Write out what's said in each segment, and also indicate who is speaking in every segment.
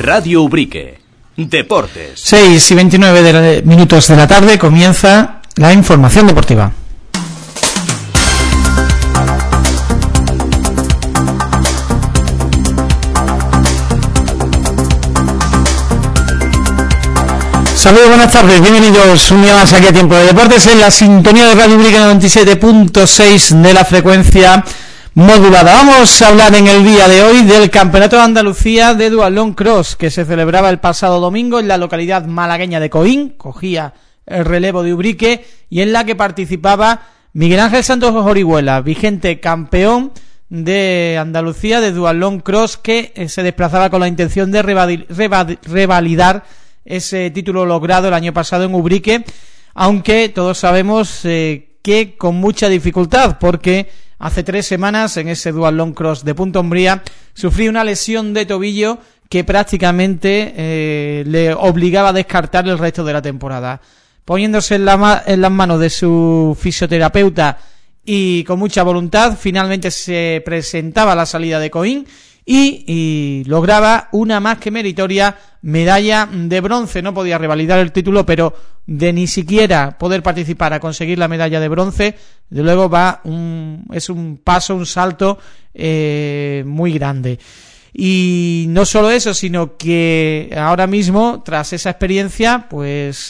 Speaker 1: Radio Ubrique. Deportes.
Speaker 2: 6:29 minutos de la tarde comienza la información deportiva. Saludos, buenas tardes, bienvenidos un día más aquí a Tiempo de Deportes en la sintonía de Radio Ubrique 97.6 de la frecuencia modulada. Vamos a hablar en el día de hoy del Campeonato de Andalucía de Duatlón Cross, que se celebraba el pasado domingo en la localidad malagueña de Coín, cogía el relevo de Ubrique, y en la que participaba Miguel Ángel Santos Orihuela, vigente campeón de Andalucía de Duatlón Cross, que se desplazaba con la intención de revalidar ese título logrado el año pasado en Ubrique, aunque todos sabemos que con mucha dificultad, porque hace 3 semanas en ese Duatlón Cross de Punta Umbría sufrió una lesión de tobillo que prácticamente le obligaba a descartar el resto de la temporada. Poniéndose en las manos de su fisioterapeuta y con mucha voluntad, finalmente se presentaba a la salida de Coín y lograba una más que meritoria medalla de bronce. No podía revalidar el título, pero de ni siquiera poder participar a conseguir la medalla de bronce, de luego es un paso, un salto muy grande. Y no solo eso, sino que ahora mismo, tras esa experiencia, pues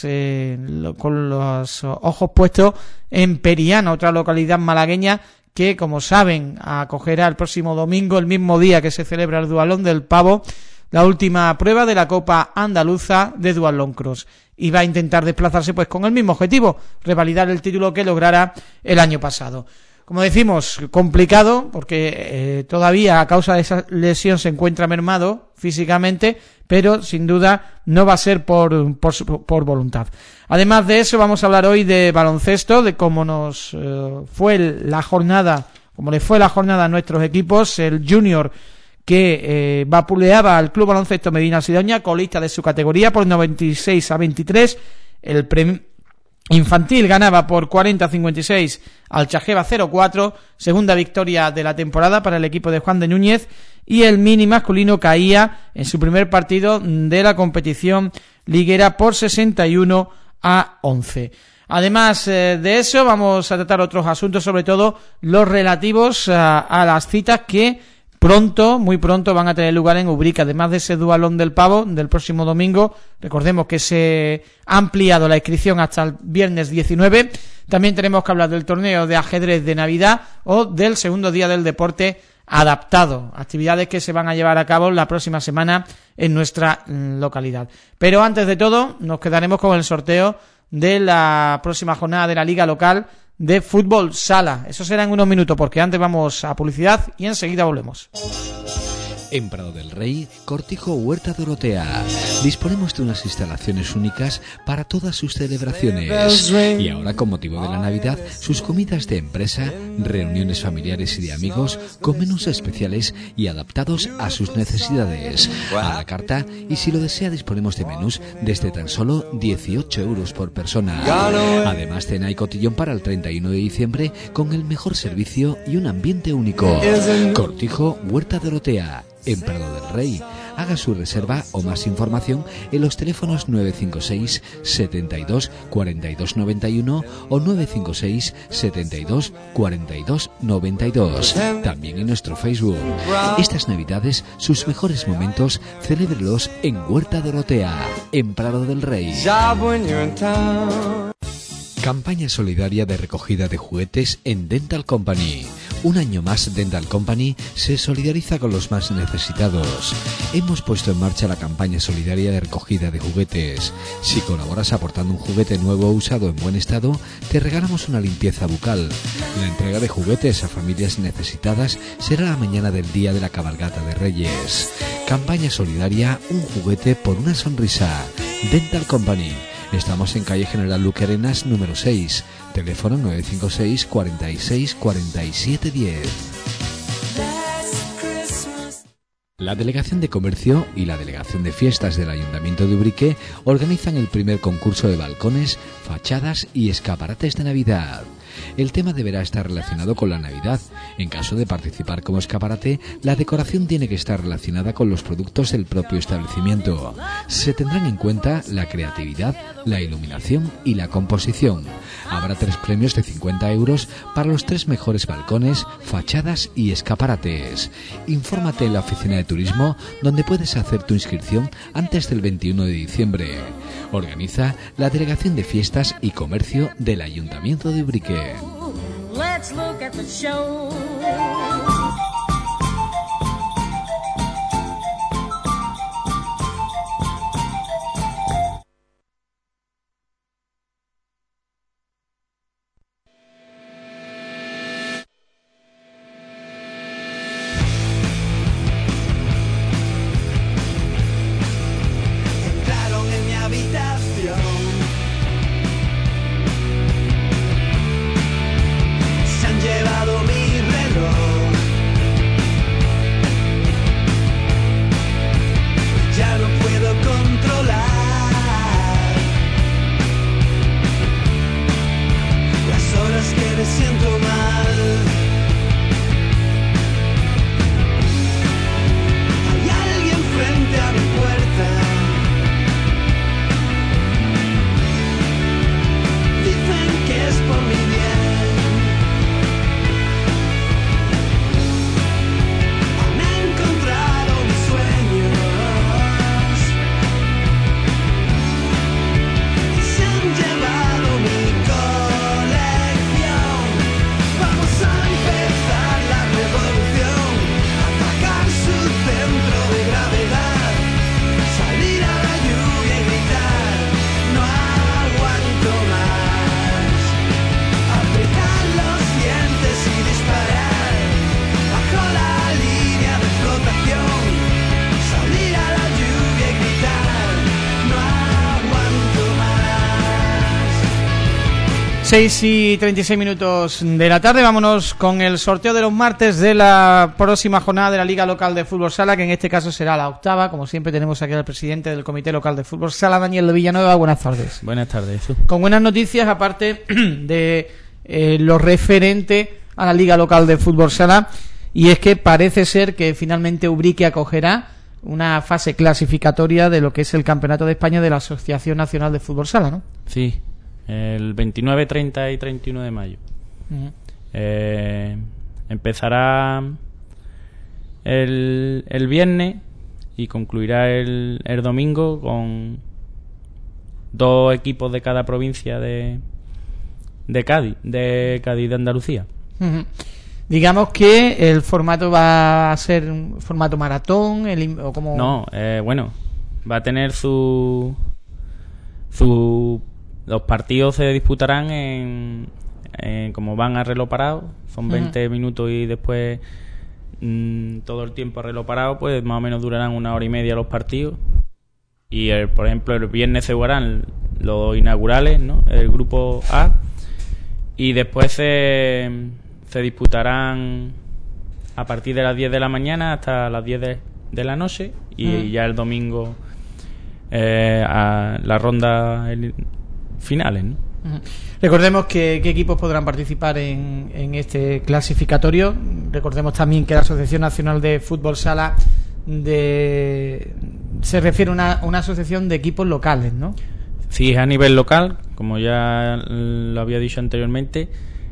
Speaker 2: con los ojos puestos en Periana, otra localidad malagueña que, como saben, acogerá el próximo domingo, el mismo día que se celebra el Duatlón del Pavo, la última prueba de la Copa Andaluza de Duatlón Cross, y va a intentar desplazarse pues con el mismo objetivo, revalidar el título que lograra el año pasado. Como decimos, complicado, porque todavía a causa de esa lesión se encuentra mermado físicamente, pero sin duda no va a ser por voluntad. Además de eso, vamos a hablar hoy de baloncesto, de cómo nos fue la jornada, cómo le fue la jornada a nuestros equipos. El Junior, que vapuleaba al Club Baloncesto Medina Sidonia, colista de su categoría por 96-23. El infantil ganaba por 40-56 al Chajeva 0-4, segunda victoria de la temporada para el equipo de Juan de Núñez, y el mini masculino caía en su primer partido de la competición liguera por 61-11. Además de eso, vamos a tratar otros asuntos, sobre todo los relativos a las citas que muy pronto van a tener lugar en Ubrique. Además de ese Duatlón del Pavo del próximo domingo, recordemos que se ha ampliado la inscripción hasta el viernes 19, también tenemos que hablar del torneo de ajedrez de Navidad o del segundo día del deporte adaptado, actividades que se van a llevar a cabo la próxima semana en nuestra localidad. Pero antes de todo, nos quedaremos con el sorteo de la próxima jornada de la Liga Local de Fútbol Sala. Eso será en unos minutos, porque antes vamos a publicidad y enseguida volvemos.
Speaker 3: En Prado del Rey, Cortijo Huerta Dorotea. Disponemos de unas instalaciones únicas para todas sus celebraciones. Y ahora, con motivo de la Navidad, sus comidas de empresa, reuniones familiares y de amigos, con menús especiales y adaptados a sus necesidades. A la carta, y si lo desea, disponemos de menús desde tan solo 18 euros por persona. Además, cena y cotillón para el 31 de diciembre, con el mejor servicio y un ambiente único. Cortijo Huerta Dorotea, en Prado del Rey. Haga su reserva o más información en los teléfonos 956 72 42 91 o 956 72 42 92. También en nuestro Facebook. Estas Navidades, sus mejores momentos, celébrelos en Huerta Dorotea, en Prado del Rey. Campaña solidaria de recogida de juguetes en Dental Company. Un año más, Dental Company se solidariza con los más necesitados. Hemos puesto en marcha la campaña solidaria de recogida de juguetes. Si colaboras aportando un juguete nuevo o usado en buen estado, te regalamos una limpieza bucal. La entrega de juguetes a familias necesitadas será la mañana del día de la cabalgata de Reyes. Campaña solidaria, un juguete por una sonrisa. Dental Company. Estamos en calle General Luque Arenas, número 6. Teléfono 956 46 47 10. La Delegación de Comercio y la Delegación de Fiestas del Ayuntamiento de Ubrique organizan el primer concurso de balcones, fachadas y escaparates de Navidad. El tema deberá estar relacionado con la Navidad. En caso de participar como escaparate, la decoración tiene que estar relacionada con los productos del propio establecimiento. Se tendrán en cuenta la creatividad, la iluminación y la composición. Habrá 3 premios de 50 euros para los 3 mejores balcones, fachadas y escaparates. Infórmate en la oficina de turismo, donde puedes hacer tu inscripción antes del 21 de diciembre. Organiza la Delegación de Fiestas y Comercio del Ayuntamiento de Ubrique.
Speaker 4: Let's look at the show.
Speaker 2: Seis y 36 minutos de la tarde. Vámonos con el sorteo de los martes de la próxima jornada de la Liga Local de Fútbol Sala, que en este caso será la octava. Como siempre tenemos aquí al presidente del Comité Local de Fútbol Sala, Daniel de Villanueva. Buenas tardes.
Speaker 1: Buenas tardes.
Speaker 2: Con buenas noticias, aparte de lo referente a la Liga Local de Fútbol Sala, y es que parece ser que finalmente Ubrique acogerá una fase clasificatoria de lo que es el Campeonato de España de la Asociación Nacional de Fútbol Sala, ¿no?
Speaker 1: Sí. El 29, 30 y 31 de mayo. Uh-huh. Empezará el viernes y concluirá el domingo con 2 equipos de cada provincia de Cádiz de Andalucía.
Speaker 2: Uh-huh. Digamos que el formato va a ser un formato maratón o como...
Speaker 1: No, bueno, va a tener su los partidos se disputarán en como van a reloj parado, son 20 minutos y después todo el tiempo a reloj parado, pues más o menos durarán 1 hora y media los partidos. Y por ejemplo el viernes se jugarán los inaugurales, ¿no? El grupo A, y después se disputarán a partir de las 10 de la mañana hasta las 10 de la noche y ya el domingo a la ronda finales, ¿no?
Speaker 2: Recordemos qué equipos podrán participar en este clasificatorio. Recordemos también que la Asociación Nacional de Fútbol Sala se refiere a una asociación de equipos locales, ¿no?
Speaker 1: Sí, es a nivel local, como ya lo había dicho anteriormente.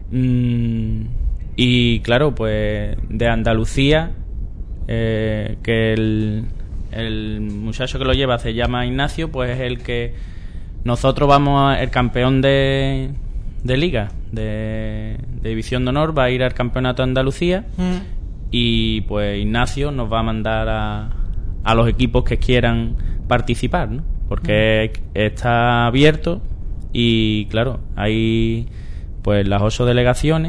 Speaker 1: Y claro, pues de Andalucía, que el muchacho que lo lleva se llama Ignacio, pues es el que nosotros el campeón de liga, de división de honor, va a ir al campeonato de Andalucía y pues Ignacio nos va a mandar a los equipos que quieran participar, ¿no? Porque está abierto y claro, hay pues las 8 delegaciones,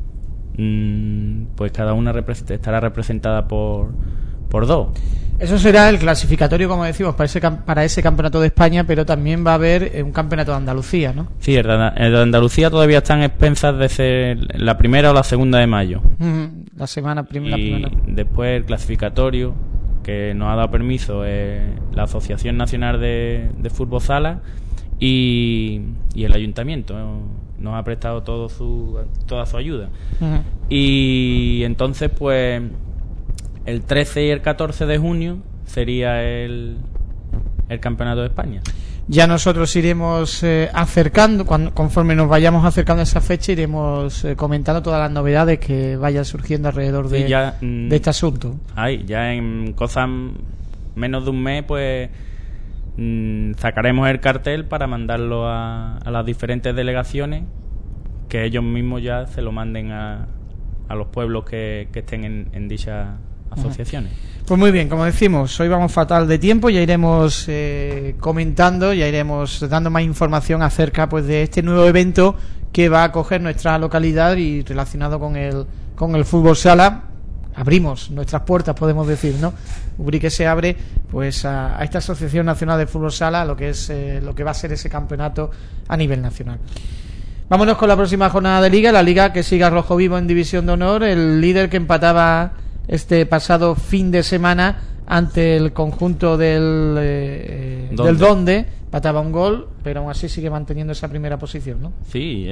Speaker 1: pues cada una estará representada por 2.
Speaker 2: Eso será el clasificatorio, como decimos, para ese campeonato de España, pero también va a haber un campeonato de Andalucía, ¿no?
Speaker 1: Sí, el de Andalucía todavía están expensas de ser la primera o la segunda de mayo.
Speaker 2: La semana primera.
Speaker 1: Y después el clasificatorio que nos ha dado permiso la Asociación Nacional de Fútbol Sala y el Ayuntamiento nos ha prestado toda su ayuda. Y entonces pues el 13 y el 14 de junio sería el Campeonato de España.
Speaker 2: Ya nosotros iremos acercando, conforme nos vayamos acercando a esa fecha, iremos comentando todas las novedades que vayan surgiendo alrededor de este asunto.
Speaker 1: Ya en cosas menos de un mes, pues sacaremos el cartel para mandarlo a las diferentes delegaciones, que ellos mismos ya se lo manden a los pueblos que estén en dichas asociaciones.
Speaker 2: Pues muy bien, como decimos, hoy vamos fatal de tiempo, ya iremos comentando, ya iremos dando más información acerca pues de este nuevo evento que va a acoger nuestra localidad y relacionado con el fútbol sala. Abrimos nuestras puertas, podemos decir, ¿no? Ubrique se abre pues a esta Asociación Nacional de Fútbol Sala, lo que es lo que va a ser ese campeonato a nivel nacional. Vámonos con la próxima jornada de Liga, la Liga que sigue a rojo vivo en División de Honor, el líder que empataba este pasado fin de semana ante el conjunto del Donde, empataba un gol, pero aún así sigue manteniendo esa primera posición, ¿no?
Speaker 1: Sí,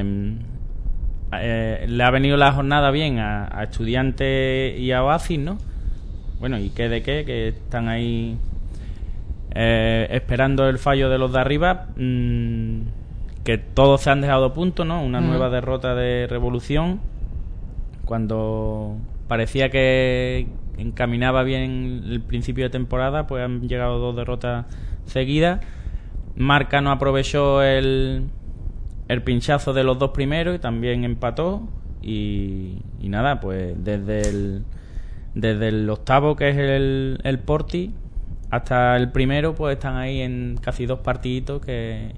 Speaker 1: le ha venido la jornada bien a Estudiantes y a Oasis, ¿no? Bueno, y que están ahí esperando el fallo de los de arriba, que todos se han dejado puntos, ¿no? Una nueva derrota de Revolución, cuando parecía que encaminaba bien el principio de temporada, pues han llegado 2 derrotas seguidas. Marca no aprovechó el pinchazo de los 2 primeros y también empató. Y nada, pues desde el octavo, que es el Porti, hasta el primero, pues están ahí en casi 2 partiditos que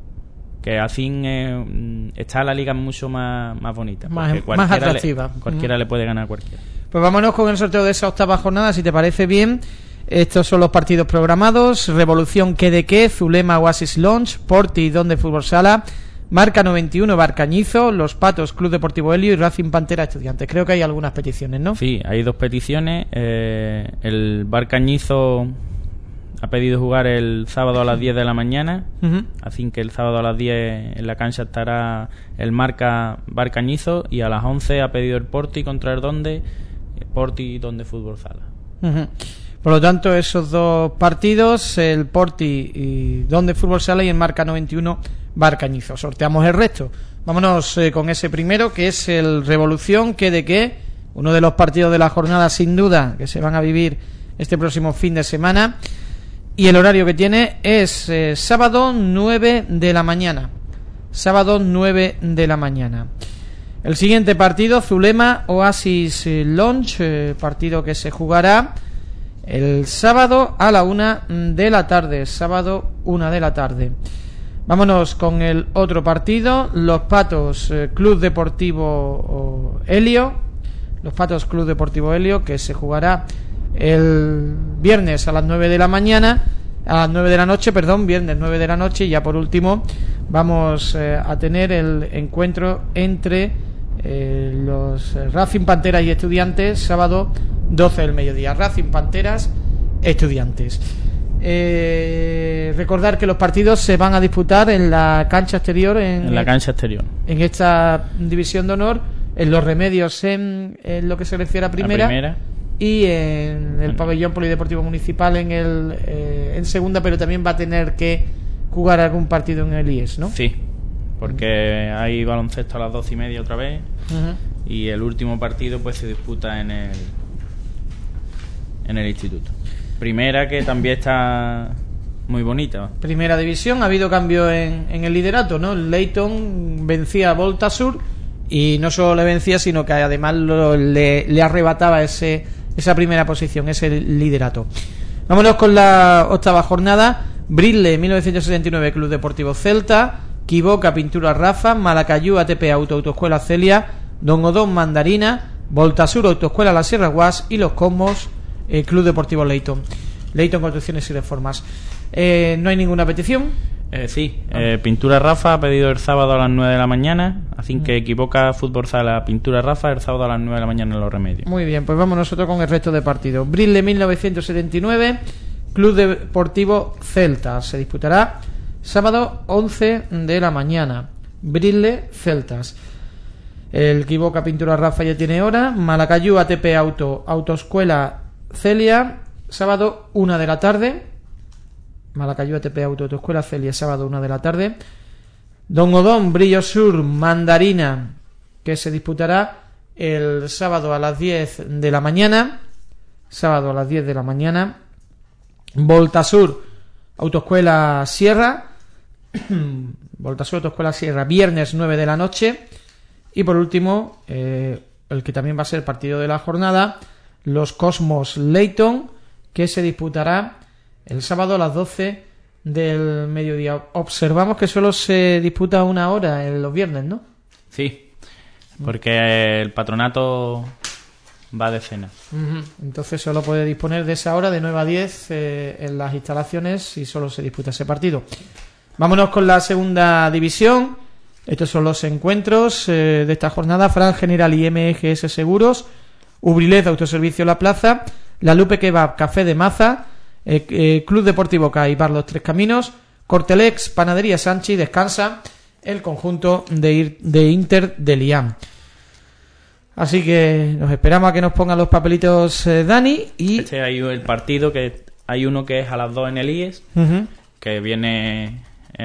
Speaker 1: así está la liga mucho más bonita,
Speaker 2: más atractiva.
Speaker 1: Cualquiera le puede ganar a cualquiera.
Speaker 2: Pues vámonos con el sorteo de esa octava jornada, si te parece bien. Estos son los partidos programados: Revolución Quedeque, Zulema Oasis Lounge, Porti Donde Fútbol Sala, Marca 91 Barcañizo, Los Patos Club Deportivo Helio y Racing Pantera Estudiantes. Creo que hay algunas peticiones, ¿no?
Speaker 1: Sí, hay 2 peticiones. El Barcañizo ha pedido jugar el sábado a las 10 de la mañana, así que el sábado a las 10 en la cancha estará el Marca Barcañizo, y a las 11 ha pedido el Porti contra el Porti Donde Fútbol Sala.
Speaker 2: Por lo tanto, esos 2 partidos, el Porti y Donde Fútbol Sala, y el Marca 91 Barcañizo. Sorteamos el resto. Vámonos con ese primero, que es el Revolución Quedeque, uno de los partidos de la jornada sin duda que se van a vivir este próximo fin de semana. Y el horario que tiene es sábado 9 de la mañana. Sábado 9 de la mañana. El siguiente partido, Zulema Oasis Lounge, partido que se jugará el sábado a la 1 de la tarde. Sábado 1 de la tarde. Vámonos con el otro partido, Los Patos Club Deportivo Helio. Los Patos Club Deportivo Helio, que se jugará el viernes a las 9 de la mañana, a las 9 de la noche, perdón, viernes 9 de la noche. Y ya por último vamos a tener el encuentro entre los Racing Panteras y Estudiantes, sábado 12 del mediodía. Racing Panteras, Estudiantes. Recordar que los partidos se van a disputar en la cancha exterior, en la cancha exterior, en esta División de Honor, en Los Remedios, en lo que se refiere a primera. Y en el pabellón polideportivo municipal en segunda, pero también va a tener que jugar algún partido en el IES, ¿no? Sí, porque hay baloncesto a las 12:30 otra vez, y el último partido pues se disputa en el instituto. Primera, que también está muy bonita. Primera división, ha habido cambio en el liderato, ¿no? El Leyton vencía a Volta Sur, y no solo le vencía, sino que además le arrebataba esa primera posición, ese liderato. Vámonos con la octava jornada. Brisle 1979 Club Deportivo Celta, Quiboca Pintura Rafa, Malacayú ATP Autoescuela Celia, Don Odón Mandarina, Voltasur Autoescuela La Sierra Guas y Los Cosmos Club Deportivo Leyton. Leyton Construcciones y Reformas. ¿No hay ninguna petición? Pintura Rafa ha pedido el sábado a las 9 de la mañana, así que Equivoca Fútbol Sala Pintura Rafa el sábado a las 9 de la mañana en Los Remedios. Muy bien, pues vamos nosotros con el resto de partidos. Brisle 1979 Club Deportivo Celta se disputará sábado 11 de la mañana. Brisle, Celtas. El Equivoca Pintura Rafa ya tiene hora. Malacayú ATP Autoescuela Celia, sábado 1 de la tarde. Malacayú ATP Autoescuela Celia, sábado 1 de la tarde. Don Odón Brillo Sur Mandarina, que se disputará el sábado a las 10 de la mañana. Sábado a las 10 de la mañana. Voltasur Autoescuela Sierra. Voltasur Autoescuela Sierra, viernes 9 de la noche. Y por último, el que también va a ser partido de la jornada, los Cosmos Leyton, que se disputará el sábado a las 12 del mediodía. Observamos que solo se disputa 1 hora en los viernes, ¿no?
Speaker 1: Sí, porque el patronato va de cena.
Speaker 2: Entonces solo puede disponer de esa hora de 9 a 10 en las instalaciones y solo se disputa ese partido. Vámonos con la segunda división. Estos son los encuentros de esta jornada. Fran General y MGS Seguros, Ubrilez Autoservicio La Plaza, La Lupe Kebab Café de Maza, Club Deportivo CAI Bar Los Tres Caminos, Cortelex Panadería Sanchi y descansa el conjunto de Inter de Lián. Así que nos esperamos a que nos pongan los papelitos Dani. Y
Speaker 1: hay el partido, que hay uno que es a las 2 en el IES, que viene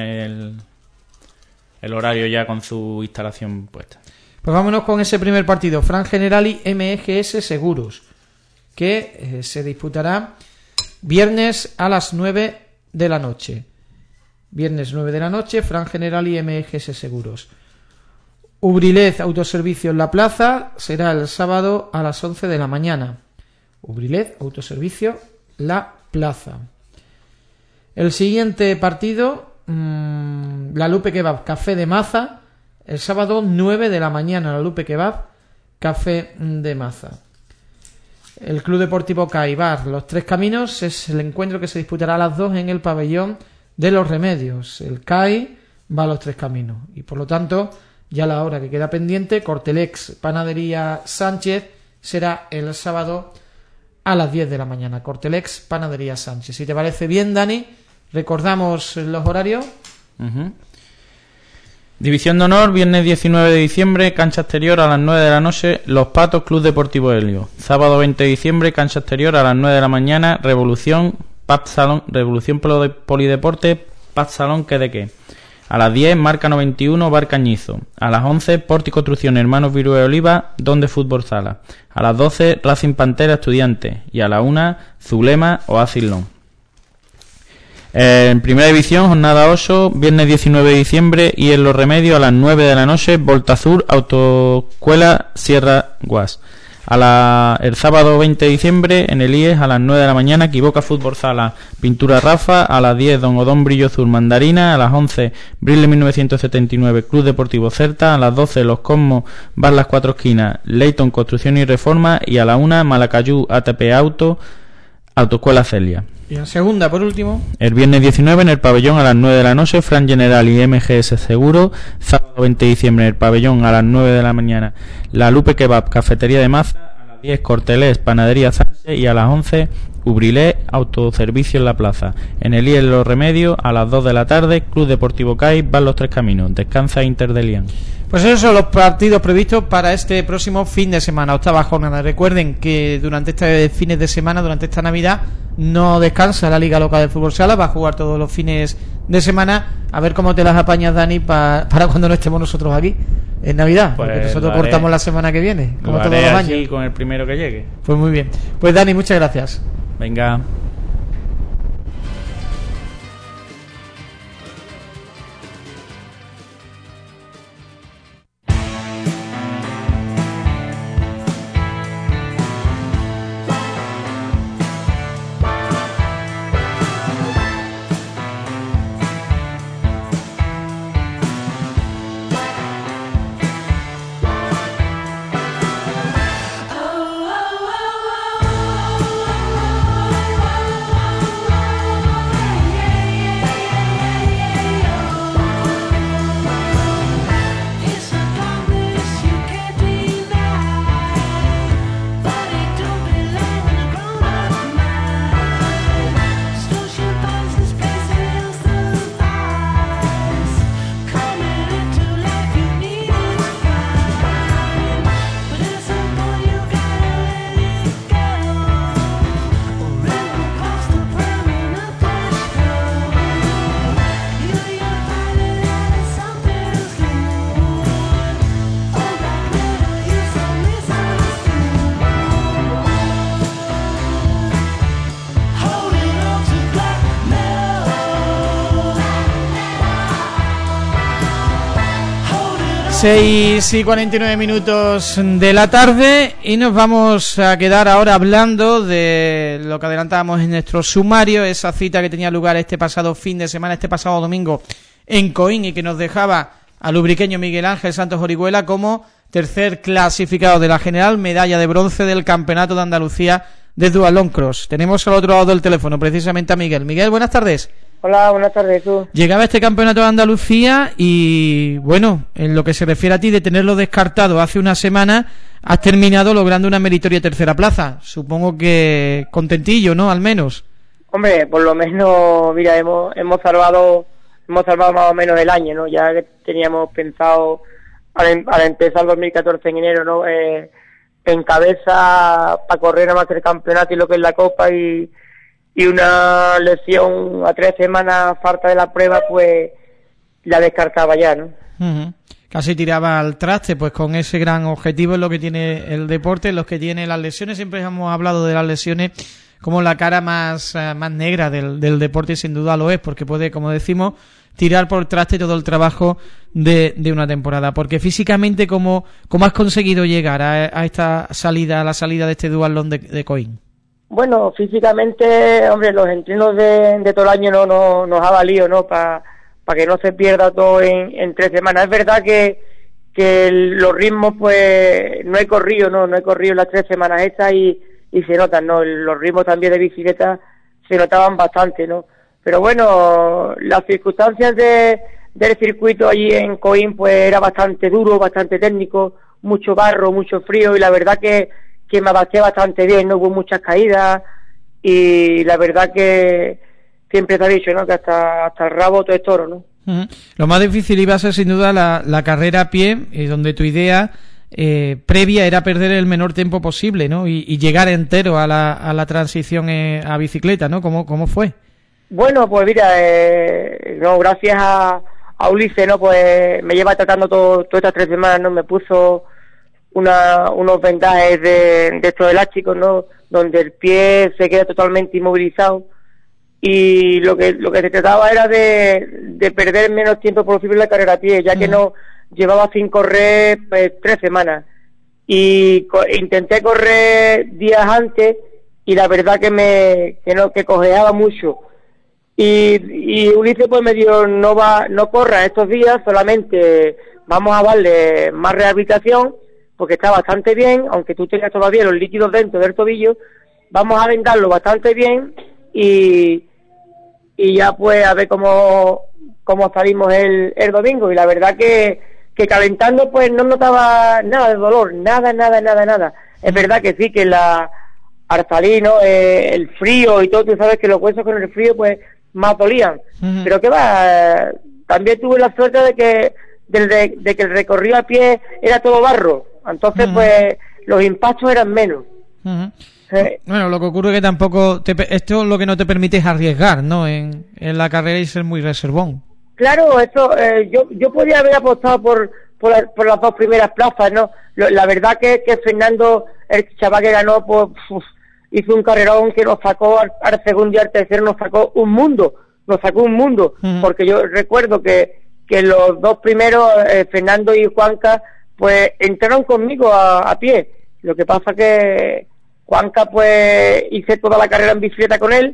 Speaker 1: el horario ya con su instalación puesta.
Speaker 2: Pues vámonos con ese primer partido, Fran Generali MGS Seguros, que se disputará viernes a las 9 de la noche. Viernes 9 de la noche, Fran Generali MGS Seguros. Ubrilez Autoservicio en La Plaza será el sábado a las 11 de la mañana. Ubrilez Autoservicio La Plaza. El siguiente partido, La Lupe Kebab Café de Maza, el sábado 9 de la mañana. La Lupe Kebab Café de Maza. El Club Deportivo CAI Bar Los Tres Caminos es el encuentro que se disputará a las 2 en el pabellón de Los Remedios. El CAI va a Los Tres Caminos y por lo tanto ya la hora que queda pendiente, Cortelex Panadería Sánchez, será el sábado a las 10 de la mañana. Cortelex Panadería Sánchez. Si te parece bien, Dani, recordamos los horarios.
Speaker 1: División de Honor, viernes 19 de diciembre, cancha exterior a las 9 de la noche, Los Patos, Club Deportivo Helio. Sábado 20 de diciembre, cancha exterior a las 9 de la mañana, Revolución, Paz Salón, Revolución Polideporte, Paz Salón, que de qué. A las 10, Marca 91, Bar Cañizo. A las 11, Porti Construcción Hermanos Virue Oliva, Don de Fútbol Sala. A las 12, Racing Pantera Estudiantes. Y a la 1, Zulema Oasis Long. En primera división, jornada 8, viernes 19 de diciembre, y en Los Remedios a las 9 de la noche, Voltasur Autoescuela Sierra Guas. El sábado 20 de diciembre, en el IES a las 9 de la mañana, Equivoca Fútbol Sala Pintura Rafa. A las 10, Don Odón Brillo Azul Mandarina. A las 11, Brisle 1979 Club Deportivo Certa. A las 12, Los Cosmos Bar Las Cuatro Esquinas Leyton Construcción y Reforma. Y a la 1, Malacayú ATP Autoescuela Celia.
Speaker 2: Y en segunda, por último,
Speaker 1: el viernes 19 en el pabellón a las 9 de la noche, Fran General y MGS Seguro. Sábado 20 de diciembre en el pabellón a las 9 de la mañana, La Lupe Kebab Cafetería de Maza. A las 10, Cortelés Panadería Sánchez. Y a las 11, Ubrilé Autoservicio en La Plaza. En el IES Los Remedios a las 2 de la tarde, Club Deportivo CAI Bar Los Tres Caminos. Descansa Inter de Lián.
Speaker 2: Pues esos son los partidos previstos para este próximo fin de semana, octava jornada. Recuerden que durante este fines de semana, durante esta Navidad, no descansa la Liga Local de Fútbol Sala, va a jugar todos los fines de semana. A ver cómo te las apañas, Dani, para cuando no estemos nosotros aquí en Navidad, pues porque nosotros cortamos la semana que viene, como todos los años.
Speaker 1: Con el primero que llegue.
Speaker 2: Pues muy bien. Pues Dani, muchas gracias.
Speaker 1: Venga.
Speaker 2: 6:49 de la tarde y nos vamos a quedar ahora hablando de lo que adelantábamos en nuestro sumario, esa cita que tenía lugar este pasado fin de semana, este pasado domingo en Coín, y que nos dejaba al lubriqueño Miguel Ángel Santos Orihuela como tercer clasificado de la general, medalla de bronce del Campeonato de Andalucía de Duathlon Cross. Tenemos al otro lado del teléfono precisamente a Miguel. Miguel, buenas tardes.
Speaker 5: Hola, buenas tardes, tú.
Speaker 2: Llegaba este Campeonato de Andalucía y, bueno, en lo que se refiere a ti de tenerlo descartado hace una semana, has terminado logrando una meritoria tercera plaza. Supongo que contentillo, ¿no? Al menos.
Speaker 5: Hombre, por lo menos, mira, hemos salvado más o menos el año, ¿no? Ya que teníamos pensado al empezar el 2014 en enero, ¿no? En cabeza para correr a más el campeonato y lo que es la Copa y una lesión a 3 semanas falta de la prueba, pues la descartaba ya, ¿no? Uh-huh.
Speaker 2: Casi tiraba al traste, pues con ese gran objetivo es lo que tiene el deporte, los que tiene las lesiones. Siempre hemos hablado de las lesiones como la cara más negra del deporte, y sin duda lo es, porque puede, como decimos, tirar por traste todo el trabajo de una temporada. Porque físicamente, ¿cómo has conseguido llegar a esta salida, a la salida de este duatlón de Coín?
Speaker 5: Bueno, físicamente, hombre, los entrenos de todo el año no nos ha valido, ¿no? Para que no se pierda todo en 3 semanas. Es verdad que los ritmos, pues, no he corrido las 3 semanas estas y se notan, ¿no? Los ritmos también de bicicleta se notaban bastante, ¿no? Pero bueno, las circunstancias del circuito allí en Coín, pues, era bastante duro, bastante técnico, mucho barro, mucho frío, y la verdad que me adapté bastante bien, no hubo muchas caídas, y la verdad que siempre te ha dicho, ¿no? Que hasta el rabo todo es toro, ¿no?
Speaker 2: Uh-huh. Lo más difícil iba a ser sin duda la carrera a pie, donde tu idea previa era perder el menor tiempo posible, ¿no? Y llegar entero a la transición a bicicleta, ¿no? ¿Cómo fue?
Speaker 5: Bueno, pues mira, gracias a Ulises, ¿no? Pues me lleva tratando todas estas 3 semanas, ¿no? Me puso unos vendajes de estos elásticos, ¿no? Donde el pie se queda totalmente inmovilizado, y lo que se trataba era de perder el menos tiempo posible en la carrera a pie, ya que no llevaba sin correr, pues, 3 semanas, y intenté correr días antes y la verdad que cojeaba mucho, y Ulises pues me dijo, no corra estos días, solamente vamos a darle más rehabilitación porque está bastante bien, aunque tú tengas todavía los líquidos dentro del tobillo, vamos a vendarlo bastante bien y ya pues a ver cómo salimos el domingo. Y la verdad que calentando pues no notaba nada de dolor, nada. Es verdad que sí, que al salir, ¿no? El frío y todo, tú sabes que los huesos con el frío pues más dolían, pero que va, también tuve la suerte de que el recorrido a pie era todo barro, entonces pues los impactos eran menos.
Speaker 2: Bueno, lo que ocurre es que tampoco esto lo que no te permite es arriesgar, ¿no? En la carrera y ser muy reservón.
Speaker 5: Claro, esto yo podía haber apostado por las 2 primeras plazas, ¿no? La verdad que Fernando, el chaval que ganó, pues hizo un carrerón que nos sacó al segundo y al tercero, nos sacó un mundo, porque yo recuerdo que los 2 primeros, Fernando y Juanca, pues entraron conmigo a pie. Lo que pasa que Juanca, pues hice toda la carrera en bicicleta con él,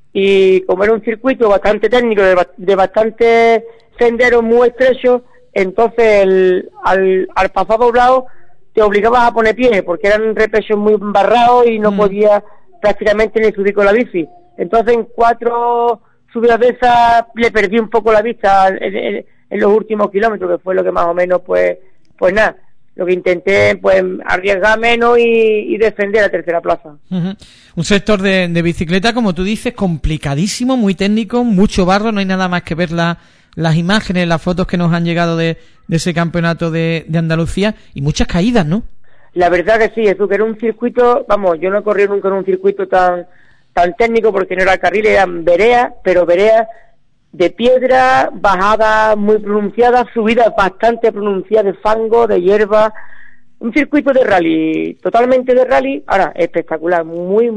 Speaker 5: y como era un circuito bastante técnico, de bastante senderos muy estrechos, entonces al pasar doblado te obligabas a poner pie, porque eran repechos muy embarrados y no podía prácticamente ni subir con la bici. Entonces en 4 subidas de esas le perdí un poco la vista en los últimos kilómetros, que fue lo que más o menos pues nada, lo que intenté pues arriesgar menos y defender la tercera plaza.
Speaker 2: Un sector de bicicleta, como tú dices, complicadísimo, muy técnico, mucho barro, no hay nada más que ver las imágenes, las fotos que nos han llegado de ese campeonato de Andalucía, y muchas caídas, ¿no?
Speaker 5: La verdad que sí, eso que era un circuito, vamos, yo no he corrido nunca en un circuito tan técnico, porque no era carril, eran veredas, pero veredas de piedra, bajadas muy pronunciadas, subidas bastante pronunciadas de fango, de hierba, un circuito de rally, totalmente de rally, ahora espectacular, muy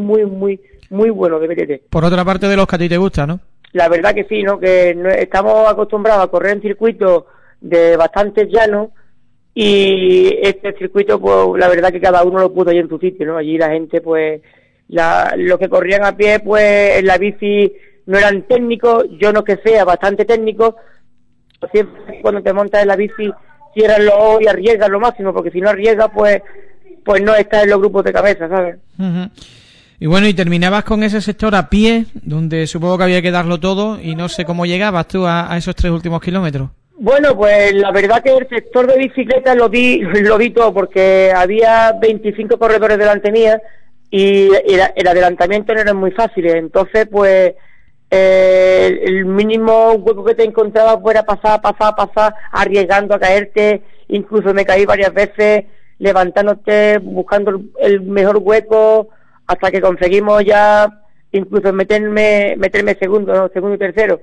Speaker 5: bueno de BTT.
Speaker 2: Por otra parte, de los que a ti te gusta, ¿no?
Speaker 5: La verdad que sí, ¿no? Que estamos acostumbrados a correr en circuitos de bastante llano, y este circuito, pues la verdad que cada uno lo puso allí en su sitio, ¿no? Allí la gente, pues, los que corrían a pie, pues en la bici no eran técnicos, yo no que sea bastante técnico, siempre cuando te montas en la bici, cierras los ojos y arriesgas lo máximo, porque si no arriesgas, pues no estás en los grupos de cabeza, ¿sabes?
Speaker 2: Uh-huh. Y bueno, y terminabas con ese sector a pie, donde supongo que había que darlo todo, y no sé cómo llegabas tú a esos 3 últimos kilómetros.
Speaker 5: Bueno, pues la verdad que el sector de bicicleta lo di todo, porque había 25 corredores delante mía, y el adelantamiento no era muy fácil, entonces pues el mínimo hueco que te encontrabas fuera pasar, arriesgando a caerte, incluso me caí varias veces, levantándote, buscando el mejor hueco, hasta que conseguimos ya incluso meterme segundo y tercero,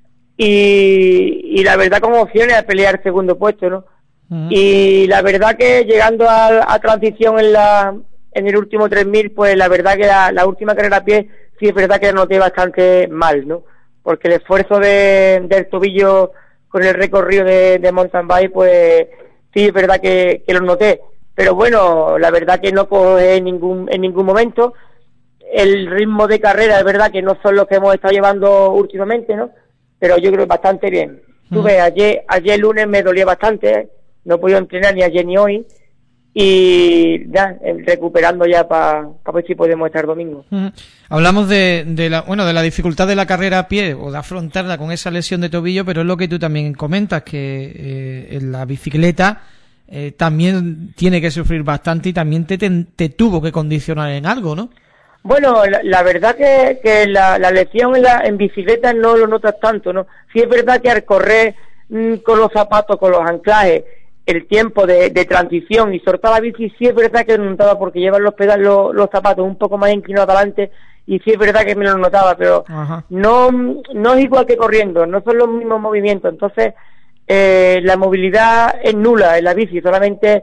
Speaker 5: y la verdad con opciones a pelear segundo puesto, ¿no? Uh-huh. Y la verdad que llegando a transición en el último 3000, pues la verdad que la última carrera a pie sí es verdad que la noté bastante mal, ¿no? Porque el esfuerzo del tobillo con el recorrido de mountain bike, pues sí es verdad que lo noté. Pero bueno, la verdad que no coge en ningún momento. El ritmo de carrera es verdad que no son los que hemos estado llevando últimamente, ¿no? Pero yo creo que bastante bien. Tuve ayer lunes me dolía bastante, no he podido entrenar ni ayer ni hoy, y ya recuperando ya para ver si podemos estar domingo.
Speaker 2: Hablamos de la dificultad de la carrera a pie o de afrontarla con esa lesión de tobillo, pero es lo que tú también comentas, que en la bicicleta también tiene que sufrir bastante y también te tuvo que condicionar en algo, ¿no?
Speaker 5: Bueno, la verdad que la lesión en bicicleta no lo notas tanto, ¿no? Sí es verdad que al correr con los zapatos, con los anclajes, el tiempo de transición y soltar la bici, sí es verdad que lo notaba, porque llevan los pedales, los zapatos un poco más inclinados adelante, y sí es verdad que me lo notaba, pero no es igual que corriendo, no son los mismos movimientos, entonces la movilidad es nula en la bici, solamente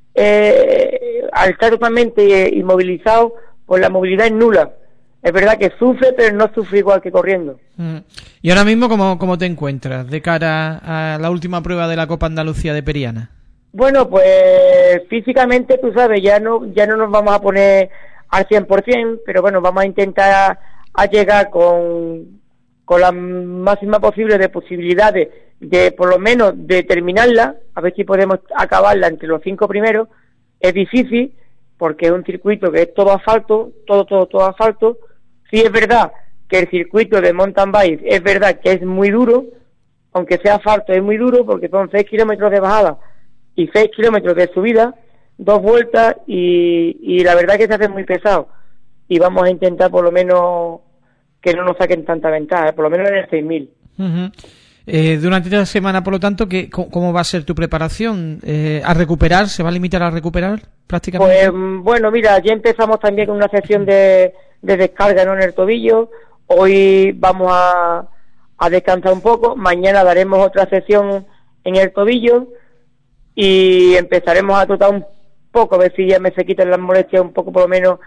Speaker 5: al estar totalmente inmovilizado, pues la movilidad es nula. Es verdad que sufre, pero no sufre igual que corriendo.
Speaker 2: ¿Y ahora mismo cómo te encuentras de cara a la última prueba de la Copa Andalucía de Periana?
Speaker 5: Bueno, pues físicamente, tú sabes, ya no nos vamos a poner al 100%, pero bueno, vamos a intentar a llegar con la máxima posible de posibilidades de por lo menos de terminarla, a ver si podemos acabarla entre los 5 primeros. Es difícil, porque es un circuito que es todo asfalto, todo asfalto. Sí es verdad que el circuito de mountain bike es verdad que es muy duro, aunque sea asfalto es muy duro, porque son 6 kilómetros de bajada y 6 kilómetros de subida, 2 vueltas, y la verdad que se hace muy pesado, y vamos a intentar por lo menos que no nos saquen tanta ventaja, por lo menos en el 6000.
Speaker 2: Durante esta semana, por lo tanto, ¿cómo va a ser tu preparación? ¿A recuperar? ¿Se va a limitar a recuperar prácticamente?
Speaker 5: Pues bueno, mira, ya empezamos también con una sesión de descarga, ¿no?, en el tobillo. Hoy vamos a descansar un poco, mañana daremos otra sesión en el tobillo y empezaremos a trotar un poco, a ver si ya se quitan las molestias un poco, por lo menos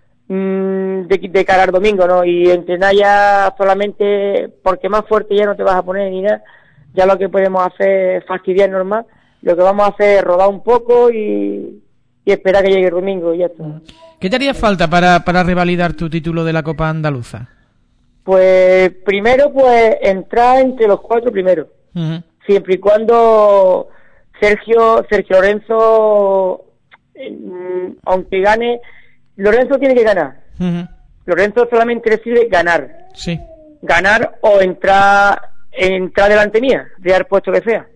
Speaker 5: de cara al domingo, ¿no? Y entrenar ya solamente, porque más fuerte ya no te vas a poner ni nada, ya lo que podemos hacer es fastidiar normal, lo que vamos a hacer es rodar un poco y esperar que llegue el domingo y ya está.
Speaker 2: ¿Qué te haría falta para revalidar tu título de la Copa Andaluza?
Speaker 5: Pues primero, pues entrar entre los 4 primeros, siempre y cuando Sergio Lorenzo, aunque gane, Lorenzo tiene que ganar. Lorenzo solamente decide ganar. Sí. Ganar o entrar delante mía, de dar puesto que sea.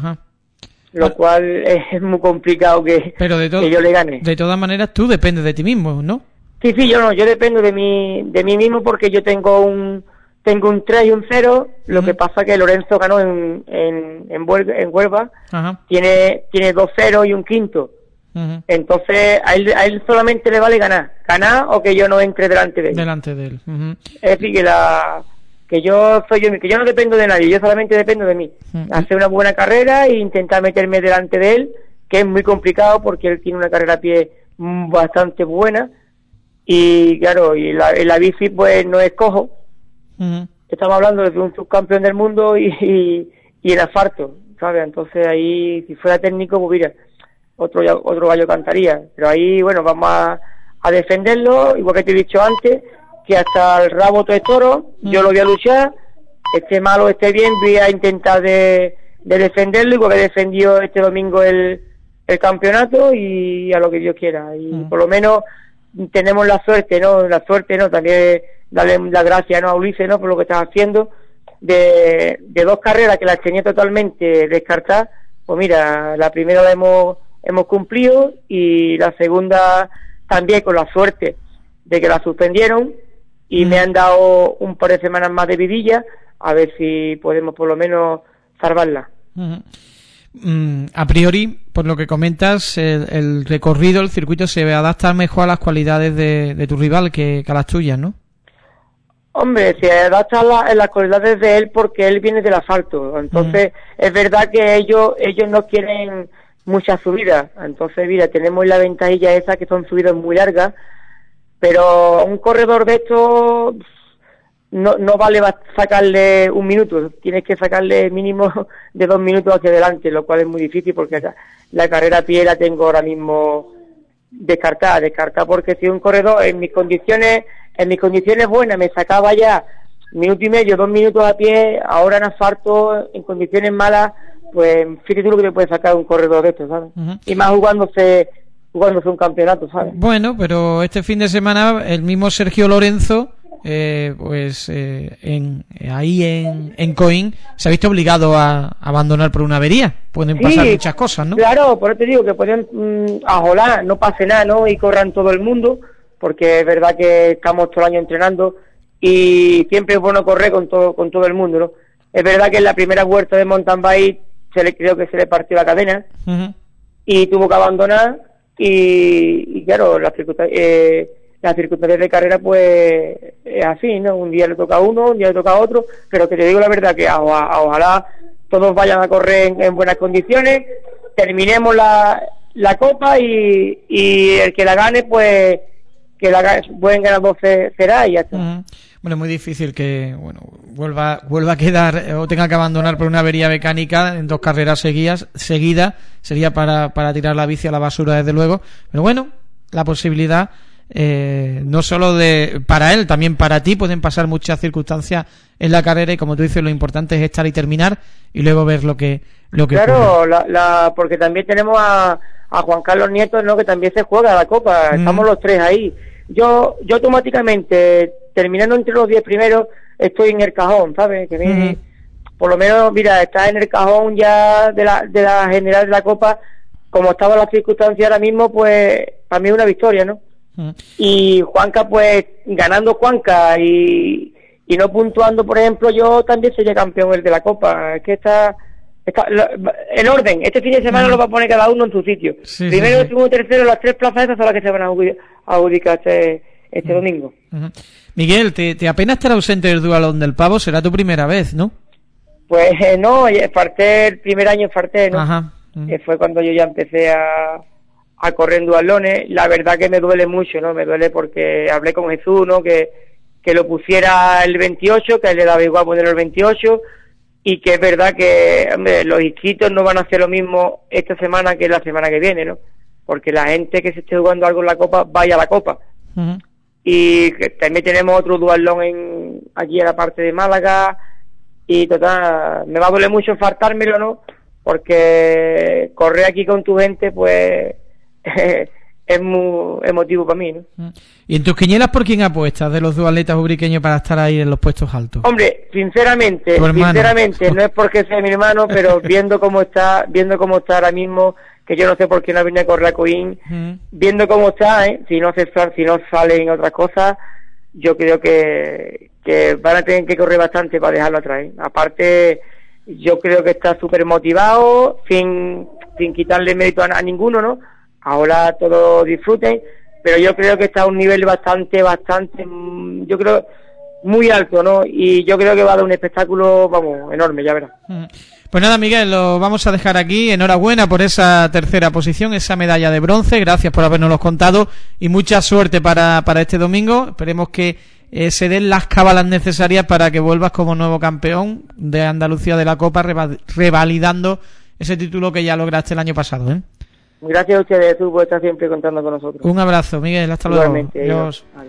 Speaker 5: Lo cual es muy complicado que yo le gane.
Speaker 2: De todas maneras, tú dependes de ti mismo, ¿no?
Speaker 5: Sí, yo dependo de mí mismo, porque yo tengo un 3 y un 0, lo que pasa que Lorenzo ganó en Huelva, tiene 2 0 y un quinto. Entonces a él solamente le vale ganar o que yo no entre delante de él. Es decir, que yo no dependo de nadie, yo solamente dependo de mí. Hacer una buena carrera e intentar meterme delante de él, que es muy complicado porque él tiene una carrera a pie bastante buena, y claro, y la bici pues no es cojo. Estamos hablando de un subcampeón del mundo y el asfalto, ¿sabes? Entonces ahí, si fuera técnico, pues mira, otro gallo cantaría. Pero ahí, bueno, vamos a defenderlo, igual que te he dicho antes, que hasta el rabo todo es toro, yo lo voy a luchar, esté malo, esté bien, voy a intentar de defenderlo, igual que defendió este domingo el campeonato, y a lo que Dios quiera. Y por lo menos tenemos la suerte, ¿no? También darle las gracias, ¿no?, a Ulises, ¿no?, por lo que estás haciendo, de 2 carreras que las tenía totalmente descartadas. Pues mira, la primera la hemos cumplido, y la segunda también con la suerte de que la suspendieron y me han dado un par de semanas más de vidilla, a ver si podemos por lo menos salvarla.
Speaker 2: A priori, por lo que comentas, el recorrido, el circuito se adapta mejor a las cualidades de tu rival que a las tuyas, ¿no?
Speaker 5: Hombre, se adapta a las cualidades de él porque él viene del asfalto. Entonces, es verdad que ellos no quieren muchas subidas. Entonces, mira, tenemos la ventajilla esa, que son subidas muy largas, pero un corredor de estos no vale sacarle 1 minuto, tienes que sacarle mínimo de 2 minutos hacia adelante, lo cual es muy difícil porque la carrera a pie la tengo ahora mismo descartada, porque si un corredor en mis condiciones buenas me sacaba ya 1,5 minutos, 2 minutos a pie, ahora en asfalto, en condiciones malas, pues fíjate tú lo que te puede sacar un corredor de estos, ¿sabes? Y más jugándose un campeonato, ¿sabes?
Speaker 2: Bueno, pero este fin de semana el mismo Sergio Lorenzo, en Coín, se ha visto obligado a abandonar por una avería. Pueden pasar muchas cosas, ¿no?
Speaker 5: Claro, por eso te digo que pueden ajolar, no pase nada, ¿no? Y corran todo el mundo, porque es verdad que estamos todo el año entrenando y siempre es bueno correr con todo el mundo, ¿no? Es verdad que en la primera vuelta de mountain bike creo que se le partió la cadena y tuvo que abandonar, y claro, las circunstancias de carrera pues es así, ¿no? Un día le toca a uno, un día le toca a otro, pero que te digo la verdad que ojalá todos vayan a correr en buenas condiciones, terminemos la copa, y el que la gane pues pueden ganar 12 será, y ya está.
Speaker 2: Bueno, es muy difícil que vuelva a quedar o tenga que abandonar por una avería mecánica en 2 carreras seguidas. Sería para tirar la bici a la basura, desde luego. Pero bueno, la posibilidad, no solo para él, también para ti, pueden pasar muchas circunstancias en la carrera, y como tú dices, lo importante es estar y terminar y luego ver lo que
Speaker 5: claro, porque también tenemos a Juan Carlos Nieto, ¿no?, que también se juega la copa. Estamos los 3 ahí. Yo automáticamente, terminando entre los 10 primeros, estoy en el cajón, ¿sabes? Que por lo menos, mira, está en el cajón ya de la general de la copa. Como estaban las circunstancias ahora mismo, pues para mí es una victoria, ¿no? Y Juanca, pues ganando Juanca y no puntuando, por ejemplo, yo también sería campeón el de la copa. Es que está en orden. Este fin de semana lo va a poner cada uno en su sitio. Primero, segundo, tercero, las 3 plazas esas son las que se van a adjudicar este domingo.
Speaker 2: Miguel, ¿te apena estar ausente del Dualón del Pavo? Será tu primera vez, ¿no?
Speaker 5: Pues no, falté el primer año, ¿no?
Speaker 2: Ajá.
Speaker 5: Fue cuando yo ya empecé a correr en dualones. La verdad que me duele mucho, ¿no? Me duele porque hablé con Jesús, ¿no? Que lo pusiera el 28, que a él le daba igual ponerlo el 28, y que es verdad que, hombre, los inscritos no van a hacer lo mismo esta semana que la semana que viene, ¿no? Porque la gente que se esté jugando algo en la copa, vaya a la copa. Y que también tenemos otro dualón aquí en la parte de Málaga, y total, me va a doler mucho faltármelo, ¿no? Porque correr aquí con tu gente, pues es muy emotivo para mí, ¿no?
Speaker 2: ¿Y en tus quinielas por quién apuestas de los dos atletas ubriqueños para estar ahí en los puestos altos?
Speaker 5: Hombre, sinceramente, no es porque sea mi hermano, pero viendo cómo está ahora mismo, que yo no sé por qué no viene a correr a Coín, viendo cómo está, si no salen otras cosas, yo creo que van a tener que correr bastante para dejarlo atrás, Aparte, yo creo que está súper motivado, sin quitarle mérito a ninguno, ¿no? Ahora todos disfruten, pero yo creo que está a un nivel bastante, yo creo, muy alto, ¿no? Y yo creo que va a dar un espectáculo, vamos, enorme, ya verás.
Speaker 2: Pues nada, Miguel, lo vamos a dejar aquí. Enhorabuena por esa tercera posición, esa medalla de bronce. Gracias por habernoslo contado y mucha suerte para este domingo. Esperemos que se den las cábalas necesarias para que vuelvas como nuevo campeón de Andalucía de la Copa, revalidando ese título que ya lograste el año pasado,
Speaker 5: Gracias a ustedes, tú, por estar siempre contando con nosotros.
Speaker 2: Un abrazo, Miguel, hasta luego.
Speaker 5: Igualmente,
Speaker 2: Adiós.
Speaker 5: adiós.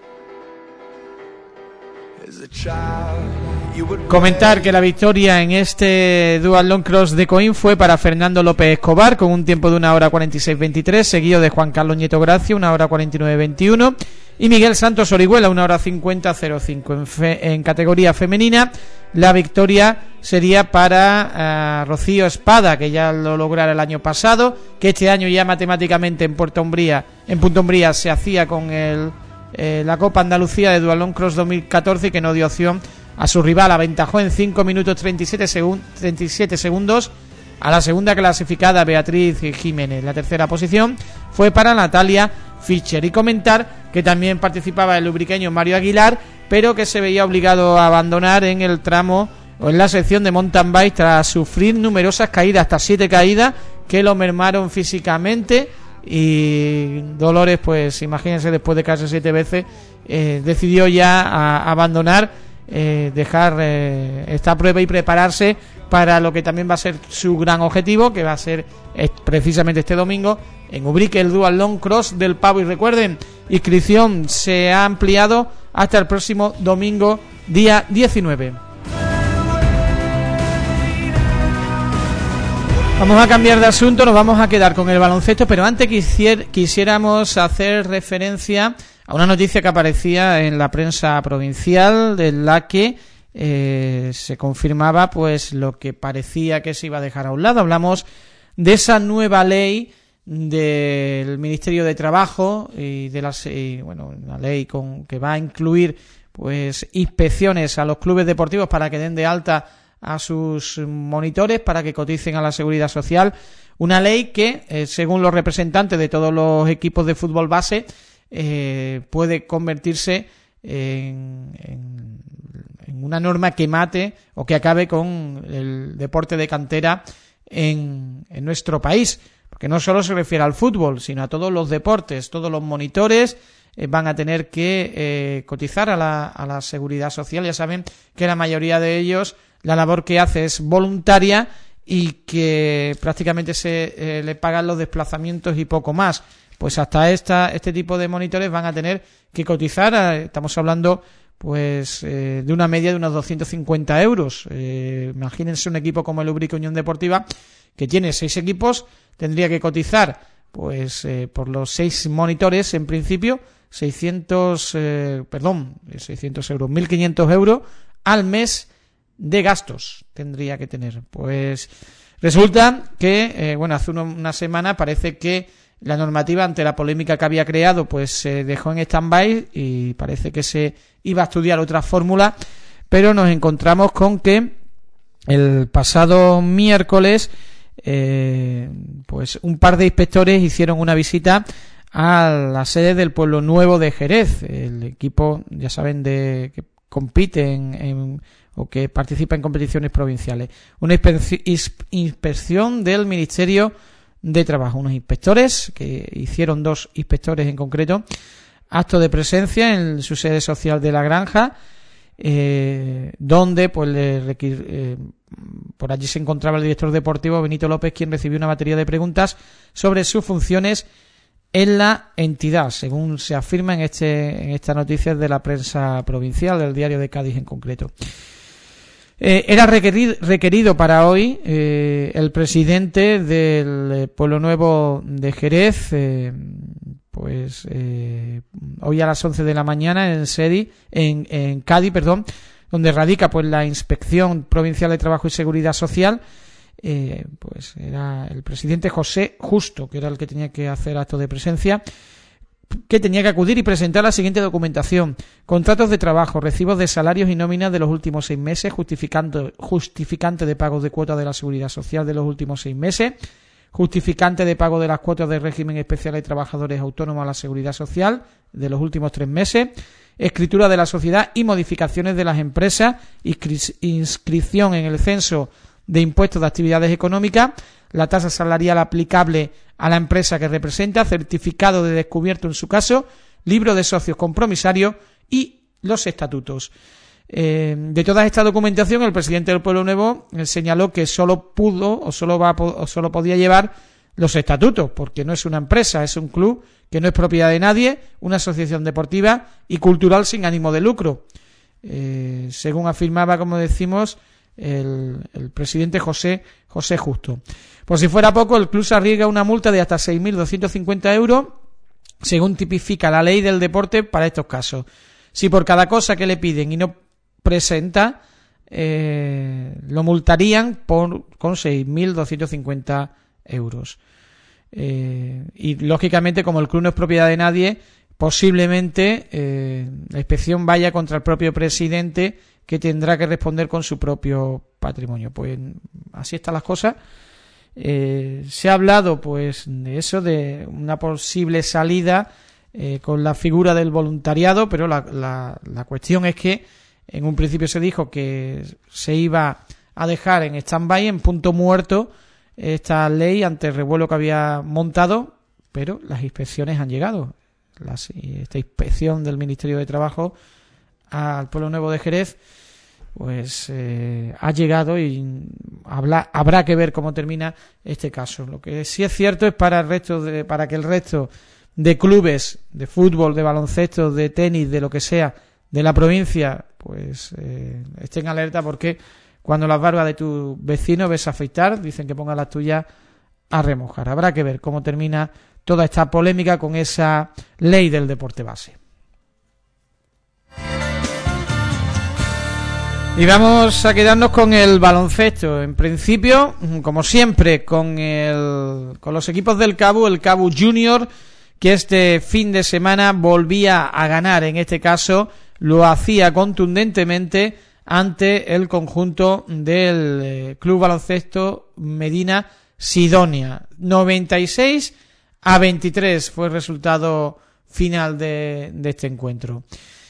Speaker 2: Comentar que la victoria en este Dual Long Cross de Coín fue para Fernando López Escobar con un tiempo de 1 hora 46:23, seguido de Juan Carlos Nieto Gracia 1 hora 49:21 y Miguel Santos Orihuela 1 hora 50:05. En categoría femenina la victoria sería para Rocío Espada, que ya lo lograra el año pasado, que este año ya matemáticamente en Punta Umbría se hacía con la Copa Andalucía de Dual Long Cross 2014 y que no dio opción a su rival. Aventajó en 5 minutos 37 segundos a la segunda clasificada, Beatriz Jiménez. La tercera posición fue para Natalia Fischer. Y comentar que también participaba el lubriqueño Mario Aguilar, pero que se veía obligado a abandonar en el tramo o en la sección de mountain bike tras sufrir numerosas caídas, hasta 7 caídas que lo mermaron físicamente. Y Dolores, pues imagínense, después de caerse 7 veces, decidió ya abandonar, dejar esta prueba y prepararse para lo que también va a ser su gran objetivo, que va a ser precisamente este domingo en Ubrique, el Dual Long Cross del Pavo. Y recuerden, inscripción se ha ampliado hasta el próximo domingo, día 19. Vamos a cambiar de asunto, nos vamos a quedar con el baloncesto, pero antes quisiéramos hacer referencia a una noticia que aparecía en la prensa provincial, de la que se confirmaba pues lo que parecía que se iba a dejar a un lado. Hablamos de esa nueva ley del Ministerio de Trabajo y de una ley que va a incluir pues inspecciones a los clubes deportivos para que den de alta a sus monitores para que coticen a la Seguridad Social. Una ley que, según los representantes de todos los equipos de fútbol base, puede convertirse en una norma que mate o que acabe con el deporte de cantera en nuestro país, porque no solo se refiere al fútbol, sino a todos los deportes. Todos los monitores van a tener que cotizar a la Seguridad Social. Ya saben que la mayoría de ellos, la labor que hace es voluntaria y que prácticamente se le pagan los desplazamientos y poco más. Pues hasta este tipo de monitores van a tener que cotizar. Estamos hablando pues de una media de unos 250 euros. Imagínense un equipo como el Ubrique Unión Deportiva, que tiene 6 equipos, tendría que cotizar pues por los 6 monitores en principio 600 euros, 1.500 euros al mes de gastos tendría que tener. Pues resulta que hace una semana parece que la normativa, ante la polémica que había creado, pues se dejó en stand-by y parece que se iba a estudiar otra fórmula, pero nos encontramos con que el pasado miércoles pues un par de inspectores hicieron una visita a la sede del Pueblo Nuevo de Jerez, el equipo, ya saben, que compite o que participa en competiciones provinciales. Una inspección del Ministerio de Trabajo, unos inspectores que hicieron 2 inspectores en concreto, acto de presencia en su sede social de La Granja, donde pues por allí se encontraba el director deportivo Benito López, quien recibió una batería de preguntas sobre sus funciones en la entidad, según se afirma en esta noticia de la prensa provincial, del Diario de Cádiz en concreto. Era requerido para hoy el presidente del Pueblo Nuevo de Jerez, hoy a las 11 de la mañana en Cádiz, donde radica pues la Inspección Provincial de Trabajo y Seguridad Social. Pues era el presidente José Justo, que era el que tenía que hacer acto de presencia, que tenía que acudir y presentar la siguiente documentación: contratos de trabajo, recibos de salarios y nóminas de los últimos 6 meses, justificante de pago de cuotas de la Seguridad Social de los últimos 6 meses, justificante de pago de las cuotas de régimen especial de trabajadores autónomos a la Seguridad Social de los últimos 3 meses, escritura de la sociedad y modificaciones de las empresas, inscripción en el censo de impuestos de actividades económicas, la tasa salarial aplicable a la empresa que representa, certificado de descubierto en su caso, libro de socios compromisarios y los estatutos. De toda esta documentación, el presidente del Pueblo Nuevo señaló que solo podía llevar los estatutos, porque no es una empresa, es un club que no es propiedad de nadie, una asociación deportiva y cultural sin ánimo de lucro. Según afirmaba, como decimos, el presidente José Justo. Por si fuera poco, el club se arriesga una multa de hasta 6.250 euros, según tipifica la ley del deporte para estos casos. Si por cada cosa que le piden y no presenta, lo multarían con 6.250 euros. Y lógicamente, como el club no es propiedad de nadie, posiblemente la inspección vaya contra el propio presidente, que tendrá que responder con su propio patrimonio. Pues así están las cosas. Se ha hablado pues de eso, de una posible salida con la figura del voluntariado, pero la cuestión es que en un principio se dijo que se iba a dejar en stand-by, en punto muerto, esta ley ante el revuelo que había montado, pero las inspecciones han llegado. Esta inspección del Ministerio de Trabajo al Pueblo Nuevo de Jerez pues ha llegado y habrá que ver cómo termina este caso. Lo que sí es cierto es para que el resto de clubes de fútbol, de baloncesto, de tenis, de lo que sea, de la provincia, pues estén alerta, porque cuando las barbas de tu vecino ves afeitar, dicen que ponga las tuyas a remojar. Habrá que ver cómo termina toda esta polémica con esa ley del deporte base. Y vamos a quedarnos con el baloncesto. En principio, como siempre, con los equipos del CABU, el CABU Junior, que este fin de semana volvía a ganar. En este caso lo hacía contundentemente ante el conjunto del Club Baloncesto Medina Sidonia. 96-23 fue el resultado final de este encuentro.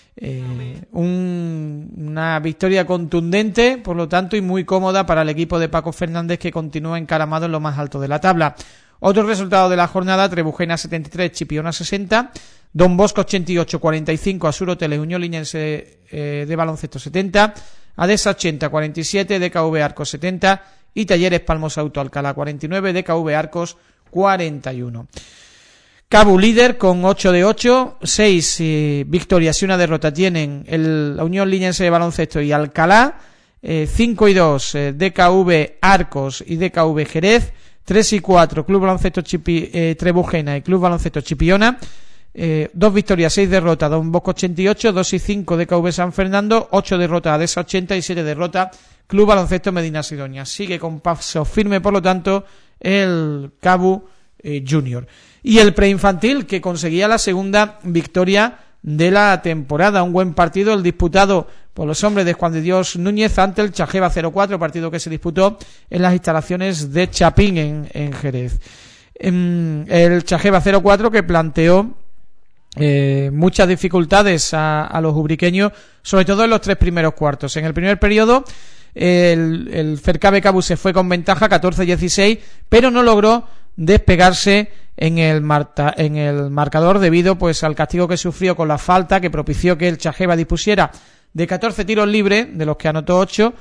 Speaker 2: Una victoria contundente, por lo tanto, y muy cómoda para el equipo de Paco Fernández, que continúa encaramado en lo más alto de la tabla. Otro resultado de la jornada: Trebujena 73, Chipiona 60, Don Bosco 88-45, Asur Hoteles Unión Liñense de Baloncesto 70, Adesa 80-47, DKV Arcos 70 y Talleres Palmos Auto Alcalá 49, DKV Arcos 41. CABU líder con 8 de 8, 6 victorias y una derrota tienen la Unión Liñense de Baloncesto y Alcalá, 5 y 2 DKV Arcos y DKV Jerez, 3 y 4 Club Baloncesto Trebujena y Club Baloncesto Chipiona, 2 victorias, 6 derrotas Don Bosco 88, 2 y 5 DKV San Fernando, 8 derrotas Adesa 80 y 7 derrotas Club Baloncesto Medina Sidonia. Sigue con paso firme, por lo tanto, el CABU Junior. Y el preinfantil, que conseguía la segunda victoria de la temporada. Un buen partido el disputado por los hombres de Juan de Dios Núñez ante el Chajeva 04, partido que se disputó en las instalaciones de Chapín en Jerez. El Chajeva 04, que planteó muchas dificultades a los ubriqueños, sobre todo en los 3 primeros cuartos. En el primer periodo el Fercabe Cabu se fue con ventaja 14-16, pero no logró despegarse en el marcador debido pues al castigo que sufrió con la falta que propició que el Chajeva dispusiera de 14 tiros libres, de los que anotó 8,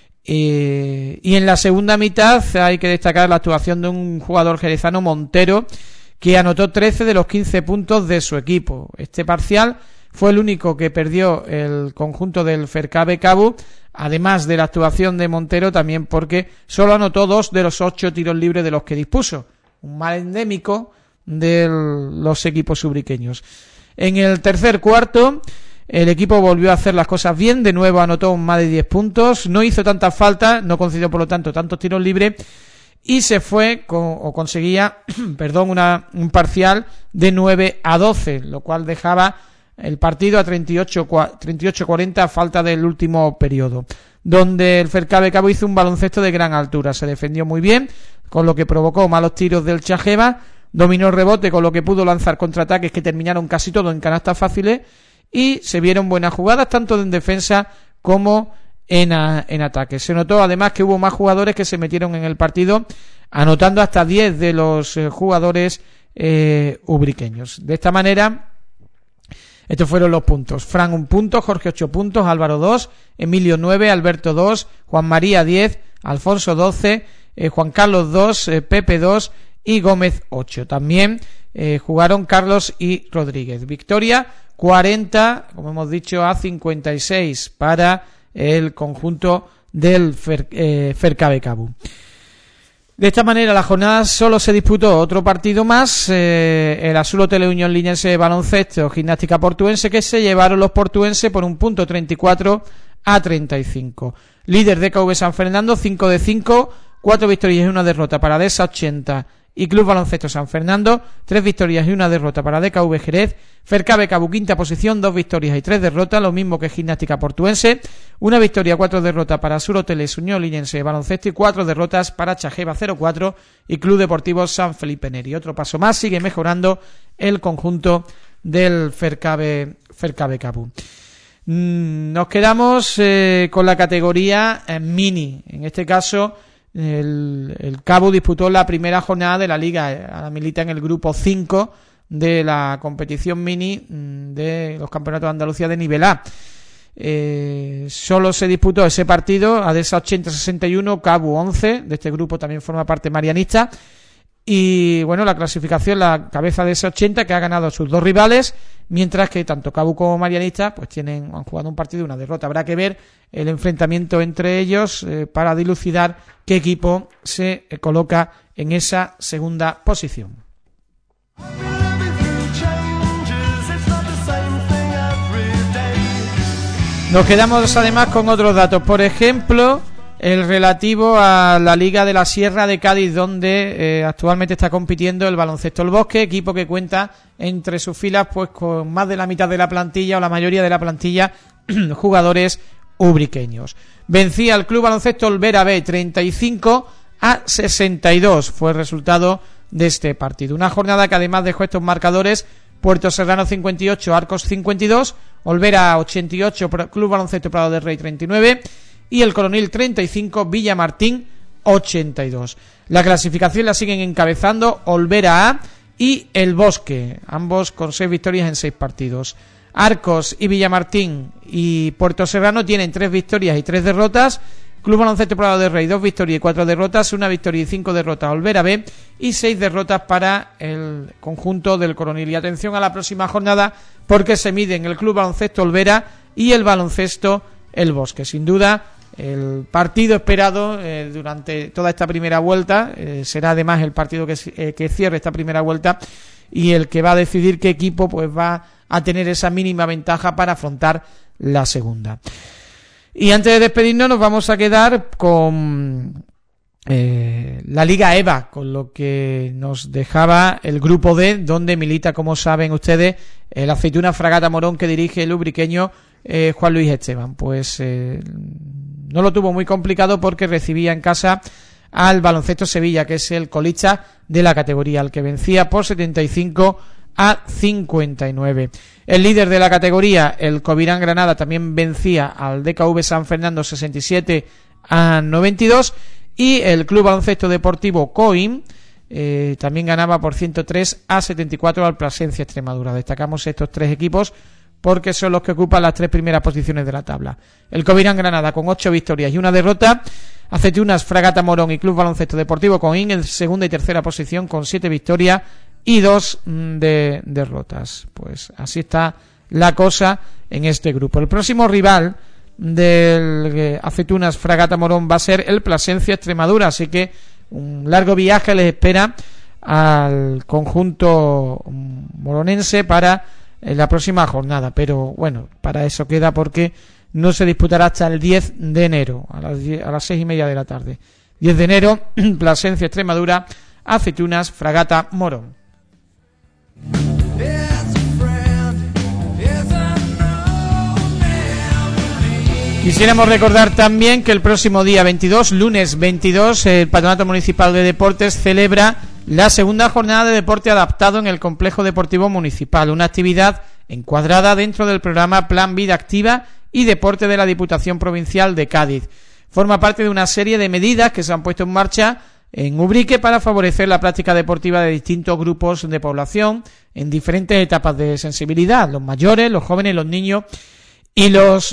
Speaker 2: y en la segunda mitad hay que destacar la actuación de un jugador jerezano, Montero, que anotó 13 de los 15 puntos de su equipo. Este parcial fue el único que perdió el conjunto del Fercabe Cabu, además de la actuación de Montero, también porque solo anotó 2 de los 8 tiros libres de los que dispuso. Un mal endémico de los equipos ubriqueños. En el tercer cuarto el equipo volvió a hacer las cosas bien, de nuevo anotó más de 10 puntos, no hizo tantas faltas, no concedió por lo tanto tantos tiros libres y se fue conseguía un parcial de 9-12, lo cual dejaba el partido a 38-40 a falta del último periodo, donde el Fercabe Cabo hizo un baloncesto de gran altura, se defendió muy bien, con lo que provocó malos tiros del Chajeva, dominó el rebote, con lo que pudo lanzar contraataques que terminaron casi todo en canastas fáciles, y se vieron buenas jugadas tanto en defensa como en ataque. Se notó además que hubo más jugadores que se metieron en el partido, anotando hasta 10 de los jugadores ubriqueños. De esta manera, estos fueron los puntos: Fran 1 punto, Jorge 8 puntos, Álvaro 2, Emilio 9, Alberto 2, Juan María 10, Alfonso 12, Juan Carlos 2, Pepe 2 y Gómez 8. También jugaron Carlos y Rodríguez. Victoria 40, como hemos dicho, a 56 para el conjunto del Fercabe Cabu. De esta manera, la jornada solo se disputó otro partido más, el Azul Hotel Unión Linense de baloncesto, Gimnástica Portuense, que se llevaron los portuenses por un punto 34-35. Líder DKV San Fernando, 5 de 5, 4 victorias y 1 derrota para DESA 80 y Club Baloncesto San Fernando, 3 victorias y 1 derrota para DKV Jerez. Fercabe Cabu, quinta posición, 2 victorias y 3 derrotas, lo mismo que Gimnástica Portuense, 1 victoria, 4 derrotas para Sur Hoteles Unión Linense de baloncesto y 4 derrotas para Chajeva 04 y Club Deportivo San Felipe Neri. Otro paso más, sigue mejorando el conjunto del Fercabe Cabu. Nos quedamos con la categoría mini. En este caso, el Cabu disputó la primera jornada de la liga. Ahora milita en el grupo 5 de la competición mini de los campeonatos de Andalucía de nivel A. Solo se disputó ese partido, ADESA 80-61, Cabu 11. De este grupo también forma parte Marianista. Y bueno, la clasificación, la cabeza de ese 80, que ha ganado a sus dos rivales, mientras que tanto Cabu como Marianista pues han jugado un partido y una derrota. Habrá que ver el enfrentamiento entre ellos para dilucidar qué equipo se coloca en esa segunda posición. Nos quedamos además con otros datos, por ejemplo, el relativo a la Liga de la Sierra de Cádiz, donde actualmente está compitiendo el Baloncesto El Bosque, equipo que cuenta entre sus filas pues con más de la mitad de la plantilla o la mayoría de la plantilla jugadores ubriqueños. Vencía al Club Baloncesto Olvera B 35-62, fue el resultado de este partido. Una jornada que además dejó estos marcadores: Puerto Serrano 58, Arcos 52, Olvera 88, Club Baloncesto Prado del Rey 39 y el Coronil 35, Villamartín 82. La clasificación la siguen encabezando Olvera A y El Bosque, ambos con 6 victorias en 6 partidos. Arcos y Villamartín y Puerto Serrano tienen 3 victorias y 3 derrotas. Club Baloncesto Prado del Rey, 2 victorias y 4 derrotas, 1 victoria y 5 derrotas Olvera B y 6 derrotas para el conjunto del Coronil. Y atención a la próxima jornada, porque se miden el Club Baloncesto Olvera y el Baloncesto El Bosque. Sin duda, el partido esperado durante toda esta primera vuelta será además el partido que cierre esta primera vuelta y el que va a decidir qué equipo pues va a tener esa mínima ventaja para afrontar la segunda. Y antes de despedirnos nos vamos a quedar con la Liga EVA, con lo que nos dejaba el grupo D, donde milita, como saben ustedes, el Aceituna Fragata Morón, que dirige el ubriqueño Juan Luis Esteban. Pues no lo tuvo muy complicado porque recibía en casa al Baloncesto Sevilla, que es el colista de la categoría, al que vencía por 75-59. El líder de la categoría, el Covirán Granada, también vencía al DKV San Fernando 67-92 y el Club Baloncesto Deportivo Coim también ganaba por 103-74 al Plasencia Extremadura. Destacamos estos 3 equipos porque son los que ocupan las 3 primeras posiciones de la tabla. El Covirán Granada con 8 victorias y 1 derrota, Aceitunas Fragata Morón y Club Baloncesto Deportivo Coim en segunda y tercera posición con 7 victorias y 2 derrotas. Pues así está la cosa en este grupo. El próximo rival del Aceitunas Fragata Morón va a ser el Plasencia Extremadura, así que un largo viaje les espera al conjunto moronense para la próxima jornada, pero bueno, para eso queda, porque no se disputará hasta el 10 de enero a las 6:30 de la tarde. 10 de enero, Plasencia Extremadura, Aceitunas Fragata Morón. Quisiéramos recordar también que el próximo día 22, lunes 22, el Patronato Municipal de Deportes celebra la segunda jornada de deporte adaptado en el Complejo Deportivo Municipal, una actividad encuadrada dentro del programa Plan Vida Activa y Deporte de la Diputación Provincial de Cádiz. Forma parte de una serie de medidas que se han puesto en marcha en Ubrique para favorecer la práctica deportiva de distintos grupos de población en diferentes etapas de sensibilidad: los mayores, los jóvenes, los niños y los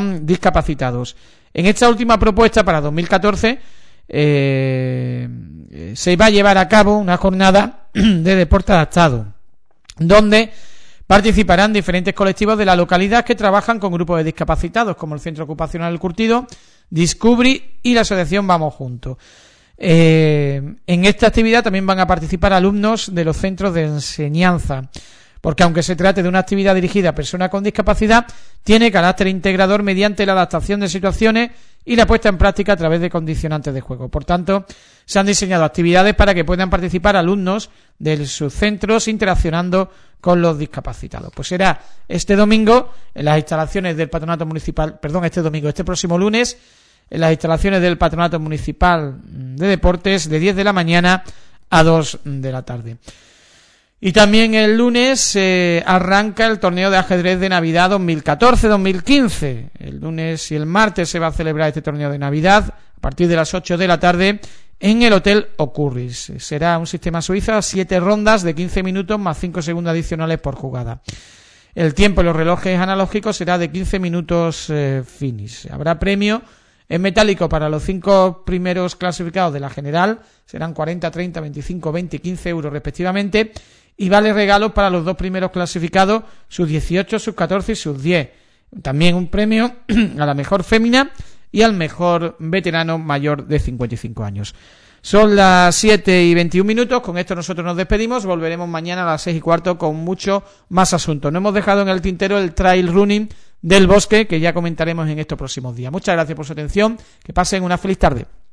Speaker 2: discapacitados. En esta última propuesta para 2014, se va a llevar a cabo una jornada de deporte adaptado, donde participarán diferentes colectivos de la localidad que trabajan con grupos de discapacitados, como el Centro Ocupacional El Curtido, Discubri y la Asociación Vamos Juntos. En esta actividad también van a participar alumnos de los centros de enseñanza, porque aunque se trate de una actividad dirigida a personas con discapacidad, tiene carácter integrador mediante la adaptación de situaciones y la puesta en práctica a través de condicionantes de juego. Por tanto, se han diseñado actividades para que puedan participar alumnos de sus centros interaccionando con los discapacitados. Pues será este domingo en las instalaciones del Patronato Municipal, este próximo lunes, en las instalaciones del Patronato Municipal de Deportes, de 10 de la mañana a 2 de la tarde. Y también el lunes arranca el torneo de ajedrez de Navidad 2014-2015. El lunes y el martes se va a celebrar este torneo de Navidad a partir de las 8 de la tarde en el Hotel Ocurris. Será un sistema suizo, 7 rondas de 15 minutos más 5 segundos adicionales por jugada. El tiempo en los relojes analógicos será de 15 minutos finish. Habrá premio en metálico para los 5 primeros clasificados de la general. Serán 40, 30, 25, 20 y 15 euros respectivamente. Y vale regalos para los 2 primeros clasificados, sus 18, sus 14 y sus 10. También un premio a la mejor fémina y al mejor veterano mayor de 55 años. Son las 7:21. Con esto nosotros nos despedimos. Volveremos mañana a las 6:15 con mucho más asuntos. No hemos dejado en el tintero el trail running del Bosque, que ya comentaremos en estos próximos días. Muchas gracias por su atención. Que pasen una feliz tarde.